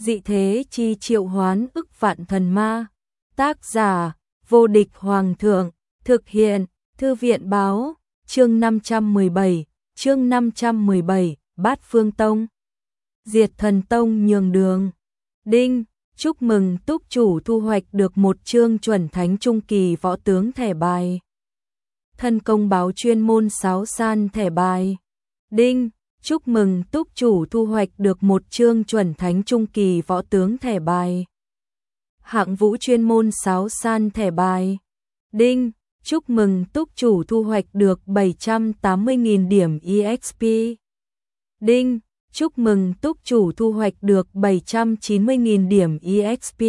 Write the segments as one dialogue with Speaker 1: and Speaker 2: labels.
Speaker 1: dị thế chi triệu hoán ức vạn thần ma. Tác giả, vô địch hoàng thượng, thực hiện, thư viện báo, chương 517, Bát Phương Tông. Diệt Thần Tông nhường đường. Đinh, chúc mừng túc chủ thu hoạch được một chương chuẩn thánh trung kỳ võ tướng thẻ bài. Thân công báo chuyên môn sáo san thẻ bài. Đinh, chúc mừng túc chủ thu hoạch được một chương chuẩn thánh trung kỳ võ tướng thẻ bài. Hạng vũ chuyên môn sáo san thẻ bài. Đinh, chúc mừng túc chủ thu hoạch được 780.000 điểm EXP. Đinh, chúc mừng túc chủ thu hoạch được 790.000 điểm EXP.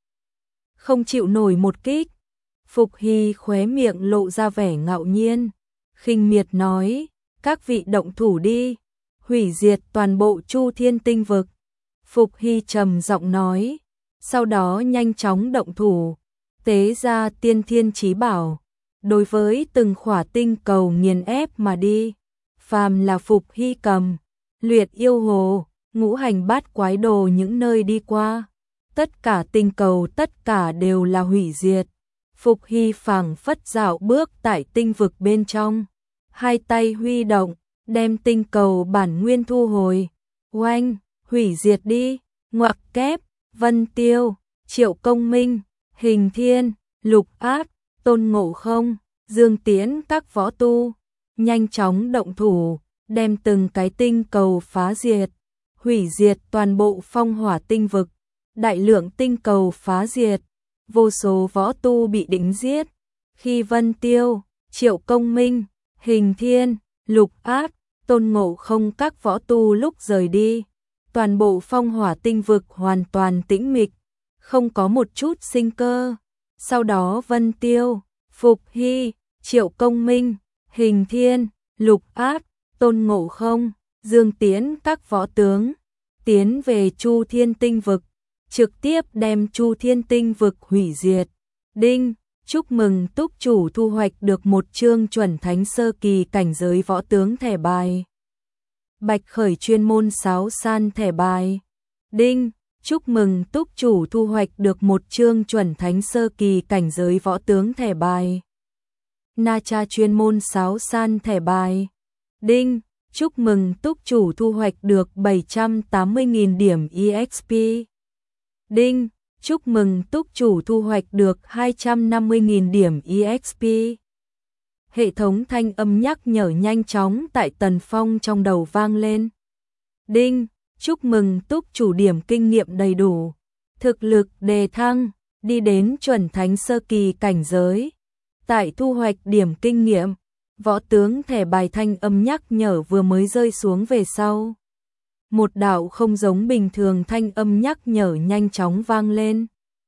Speaker 1: Không chịu nổi một kích. Phục Hy khóe miệng lộ ra vẻ ngạo nhiên, khinh miệt nói, các vị động thủ đi, hủy diệt toàn bộ Chu Thiên Tinh vực. Phục Hy trầm giọng nói, sau đó nhanh chóng động thủ, tế ra tiên thiên chí bảo, đối với từng khỏa tinh cầu nghiền ép mà đi. Phàm là Phục Hy cầm, luyện yêu hồ, ngũ hành bát quái đồ những nơi đi qua, tất cả tinh cầu tất cả đều là hủy diệt. Phục Hy phảng phất dạo bước tại tinh vực bên trong, hai tay huy động, đem tinh cầu bản nguyên thu hồi. Oanh, hủy diệt đi, ngoặc kép, Vân Tiêu, Triệu Công Minh, Hình Thiên, Lục Ác, Tôn Ngộ Không, Dương Tiễn các võ tu, nhanh chóng động thủ, đem từng cái tinh cầu phá diệt, hủy diệt toàn bộ phong hỏa tinh vực, đại lượng tinh cầu phá diệt, vô số võ tu bị đỉnh giết. Khi Vân Tiêu, Triệu Công Minh, Hình Thiên, Lục Ác, Tôn Ngộ Không các võ tu lúc rời đi, toàn bộ phong hỏa tinh vực hoàn toàn tĩnh mịch, không có một chút sinh cơ. Sau đó Vân Tiêu, Phục Hy, Triệu Công Minh, Hình Thiên, Lục Ác, Tôn Ngộ Không, Dương Tiễn các võ tướng tiến về Chu Thiên Tinh vực, trực tiếp đem Chu Thiên Tinh vực hủy diệt. Đinh, chúc mừng túc chủ thu hoạch được một chương chuẩn thánh sơ kỳ cảnh giới võ tướng thẻ bài. Bạch Khởi chuyên môn sáo san thẻ bài. Đinh, chúc mừng túc chủ thu hoạch được một chương chuẩn thánh sơ kỳ cảnh giới võ tướng thẻ bài. Na Cha chuyên môn sáo san thẻ bài. Đinh, chúc mừng túc chủ thu hoạch được 780.000 điểm EXP. Đinh, chúc mừng túc chủ thu hoạch được 250.000 điểm EXP. Hệ thống thanh âm nhắc nhở nhanh chóng tại Tần Phong trong đầu vang lên. Đinh, chúc mừng túc chủ điểm kinh nghiệm đầy đủ, thực lực đề thăng, đi đến chuẩn thánh sơ kỳ cảnh giới. Tại thu hoạch điểm kinh nghiệm, võ tướng thẻ bài thanh âm nhắc nhở vừa mới rơi xuống về sau. Một đạo không giống bình thường thanh âm nhắc nhở nhanh chóng vang lên.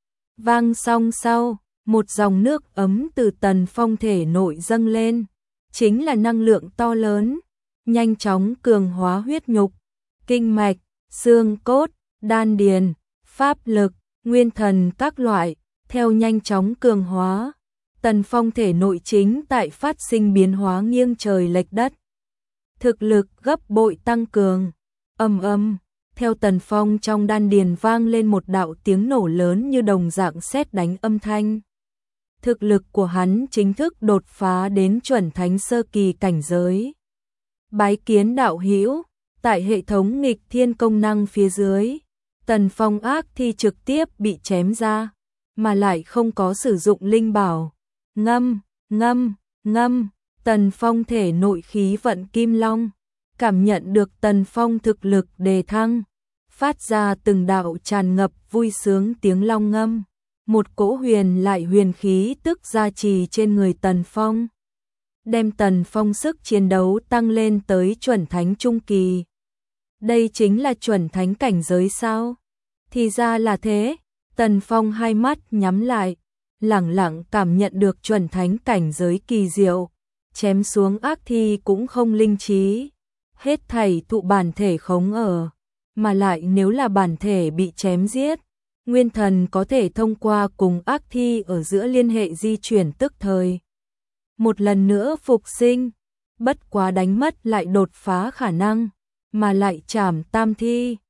Speaker 1: Vang xong sau, một dòng nước ấm từ Tần Phong thể nội dâng lên, chính là năng lượng to lớn, nhanh chóng cường hóa huyết nhục, kinh mạch, xương cốt, đan điền, pháp lực, nguyên thần các loại, theo nhanh chóng cường hóa. Tần Phong thể nội chính tại phát sinh biến hóa nghiêng trời lệch đất. Thực lực gấp bội tăng cường. Ầm ầm, theo Tần Phong trong đan điền vang lên một đạo tiếng nổ lớn như đồng dạng sét đánh âm thanh. Thực lực của hắn chính thức đột phá đến chuẩn thánh sơ kỳ cảnh giới. Bái kiến đạo hữu, tại hệ thống nghịch thiên công năng phía dưới, Tần Phong ác thi trực tiếp bị chém ra, mà lại không có sử dụng linh bảo. Ngâm, ngâm, ngâm, Tần Phong thể nội khí vận kim long, cảm nhận được Tần Phong thực lực đề thăng, phát ra từng đạo tràn ngập vui sướng tiếng long ngâm, một cỗ huyền lại huyền khí tức gia trì trên người Tần Phong, đem Tần Phong sức chiến đấu tăng lên tới chuẩn thánh trung kỳ. Đây chính là chuẩn thánh cảnh giới sao? Thì ra là thế. Tần Phong hai mắt nhắm lại, lẳng lặng cảm nhận được chuẩn thánh cảnh giới kỳ diệu, chém xuống ác thi cũng không linh trí, hết thảy thụ bản thể khống ở, mà lại nếu là bản thể bị chém giết, nguyên thần có thể thông qua cùng ác thi ở giữa liên hệ di chuyển tức thời, một lần nữa phục sinh, bất quá đánh mất lại đột phá khả năng, mà lại trảm tam thi,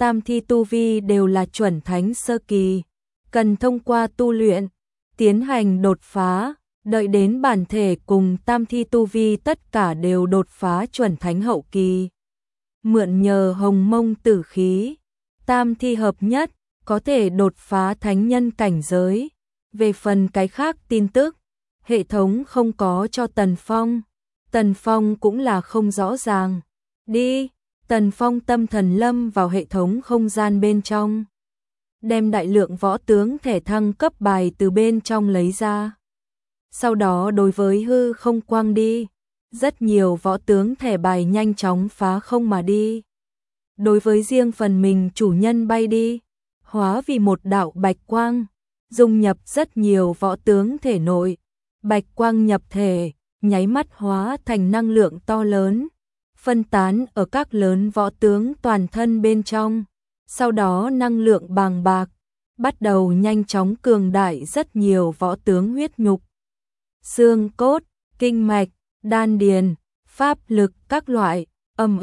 Speaker 1: tam thi tu vi đều là chuẩn thánh sơ kỳ, cần thông qua tu luyện, tiến hành đột phá, đợi đến bản thể cùng tam thi tu vi tất cả đều đột phá chuẩn thánh hậu kỳ. Mượn nhờ hồng mông tử khí, tam thi hợp nhất, có thể đột phá thánh nhân cảnh giới. Về phần cái khác tin tức, hệ thống không có cho Tần Phong cũng là không rõ ràng. Đi, Tần Phong tâm thần lâm vào hệ thống không gian bên trong, đem đại lượng võ tướng thẻ thăng cấp bài từ bên trong lấy ra. Sau đó đối với hư không quang đi, rất nhiều võ tướng thẻ bài nhanh chóng phá không mà đi. Đối với riêng phần mình chủ nhân bay đi, hóa vì một đạo bạch quang, dung nhập rất nhiều võ tướng thể nội. Bạch quang nhập thể, nháy mắt hóa thành năng lượng to lớn, phân tán ở các lớn võ tướng toàn thân bên trong. Sau đó năng lượng bàng bạc, bắt đầu nhanh chóng cường đại rất nhiều võ tướng huyết nhục, xương cốt, kinh mạch, đan điền, pháp lực các loại, ầm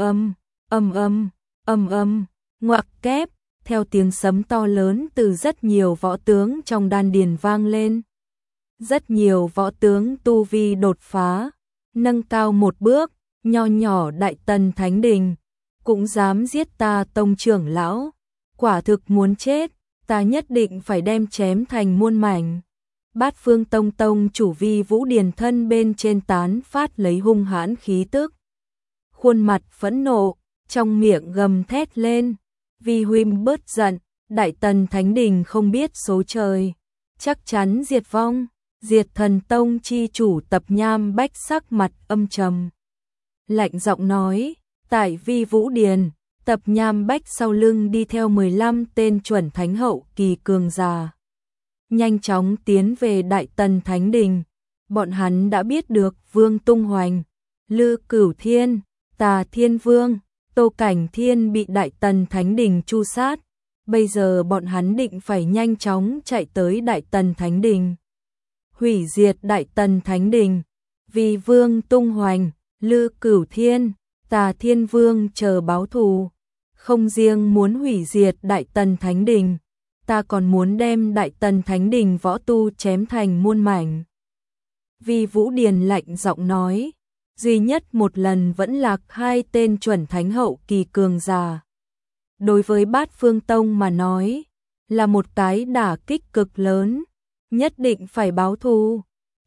Speaker 1: ầm, ngoặc kép, theo tiếng sấm to lớn từ rất nhiều võ tướng trong đan điền vang lên. Rất nhiều võ tướng tu vi đột phá, nâng cao một bước, nho nhỏ Đại Tần Thánh Đình, cũng dám giết ta tông trưởng lão, quả thực muốn chết, ta nhất định phải đem chém thành muôn mảnh. Bát Phương Tông chủ Vi Vũ Điền thân bên trên tán phát lấy hung hãn khí tức, khuôn mặt phẫn nộ, trong miệng gầm thét lên, Vi huynh bớt giận, Đại Tần Thánh Đình không biết số trời, chắc chắn diệt vong. Diệt Thần Tông chi chủ Tập Nham Bách sắc mặt âm trầm, lạnh giọng nói, tại Vi Vũ Điền, Tập Nham Bách sau lưng đi theo 15 tên chuẩn thánh hậu kỳ cường giả, nhanh chóng tiến về Đại Tần Thánh Đình. Bọn hắn đã biết được Vương Tung Hoành, Lư Cửu Thiên, Tà Thiên Vương, Tô Cảnh Thiên bị Đại Tần Thánh Đình tru sát, bây giờ bọn hắn định phải nhanh chóng chạy tới Đại Tần Thánh Đình, hủy diệt Đại Tần Thánh Đình. Vì Vương Tung Hoành, Lư Cửu Thiên, Tà Thiên Vương chờ báo thù, không riêng muốn hủy diệt Đại Tần Thánh Đình, ta còn muốn đem Đại Tần Thánh Đình võ tu chém thành muôn mảnh. Vi Vũ Điền lạnh giọng nói, duy nhất một lần vẫn lạc 2 tên chuẩn thánh hậu kỳ cường giả. Đối với Bát Phương Tông mà nói, là một cái đả kích cực lớn, nhất định phải báo thù.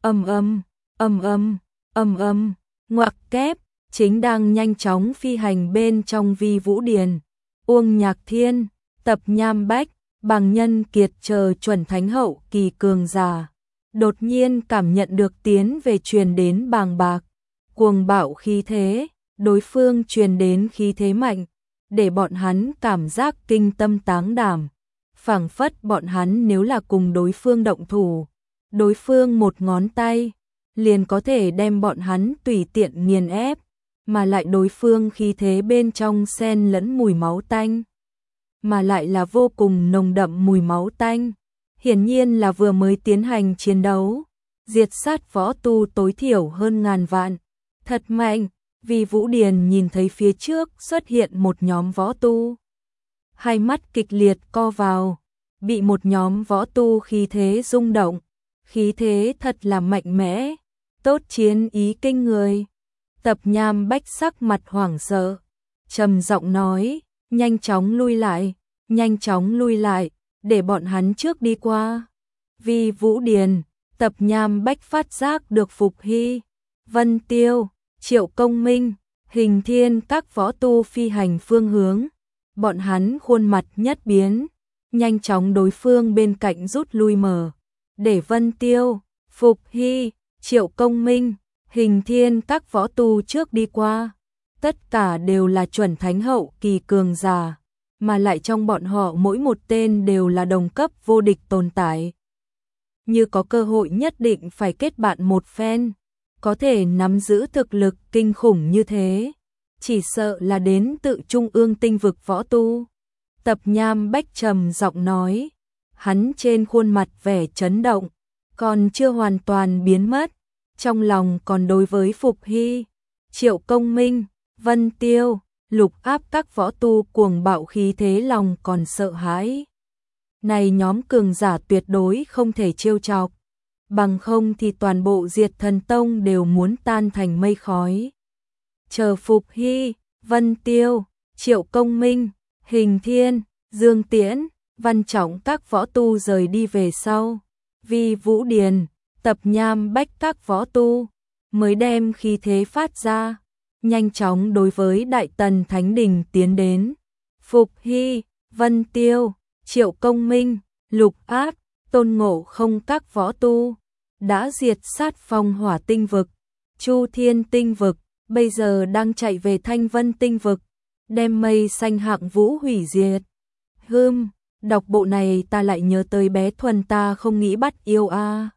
Speaker 1: Ngoặc kép, chính đang nhanh chóng phi hành bên trong Vi Vũ Điền, Uông Nhạc Thiên, Tập Nham Bách, Bằng Nhân Kiệt chờ chuẩn thánh hậu kỳ cường giả, đột nhiên cảm nhận được tiến về truyền đến bàng bạc, cuồng bạo khí thế, đối phương truyền đến khí thế mạnh, để bọn hắn cảm giác kinh tâm táng đảm, phảng phất bọn hắn nếu là cùng đối phương động thủ, đối phương một ngón tay liền có thể đem bọn hắn tùy tiện nghiền ép, mà lại đối phương khí thế bên trong xen lẫn mùi máu tanh, mà lại là vô cùng nồng đậm mùi máu tanh, hiển nhiên là vừa mới tiến hành chiến đấu, diệt sát võ tu tối thiểu hơn ngàn vạn, thật mạnh. Vì Vũ Điền nhìn thấy phía trước xuất hiện một nhóm võ tu, hai mắt kịch liệt co vào, bị một nhóm võ tu khí thế rung động, khí thế thật là mạnh mẽ, tốt chiến ý kinh người. Tập Nham Bách sắc mặt hoảng sợ, trầm giọng nói, nhanh chóng lui lại, để bọn hắn trước đi qua. Vì Vũ Điền, Tập Nham Bách phát giác được Phục Hy, Vân Tiêu, Triệu Công Minh, Hình Thiên các võ tu phi hành phương hướng, bọn hắn khuôn mặt nhất biến, nhanh chóng đối phương bên cạnh rút lui mở, để Vân Tiêu, Phục Hy, Triệu Công Minh, Hình Thiên các võ tu trước đi qua. Tất cả đều là chuẩn thánh hậu kỳ cường giả, mà lại trong bọn họ mỗi một tên đều là đồng cấp vô địch tồn tại. Như có cơ hội nhất định phải kết bạn một phen, có thể nắm giữ thực lực kinh khủng như thế, chỉ sợ là đến tự trung ương tinh vực võ tu. Tập Nham Bách trầm giọng nói, hắn trên khuôn mặt vẻ chấn động, còn chưa hoàn toàn biến mất, trong lòng còn đối với Phục Hy, Triệu Công Minh, Vân Tiêu, Lục áp các võ tu cuồng bạo khí thế lòng còn sợ hãi. Này nhóm cường giả tuyệt đối không thể trêu chọc, bằng không thì toàn bộ Diệt Thần Tông đều muốn tan thành mây khói. Chờ Phục Hy, Vân Tiêu, Triệu Công Minh, Hình Thiên, Dương Tiễn, Văn Trọng các võ tu rời đi về sau, Vi Vũ Điền, Tập Nham Bách các võ tu mới đem khí thế phát ra, nhanh chóng đối với Đại Tần Thánh Đình tiến đến. Phục Hy, Vân Tiêu, Triệu Công Minh, Lục Áp, Tôn Ngộ Không các võ tu đã diệt sát Phong Hỏa Tinh vực, Chu Thiên Tinh vực, bây giờ đang chạy về Thanh Vân Tinh vực, đem Mây Xanh Hạng Vũ hủy diệt. Đọc bộ này ta lại nhớ tới bé Thuần ta không nghĩ bắt yêu a.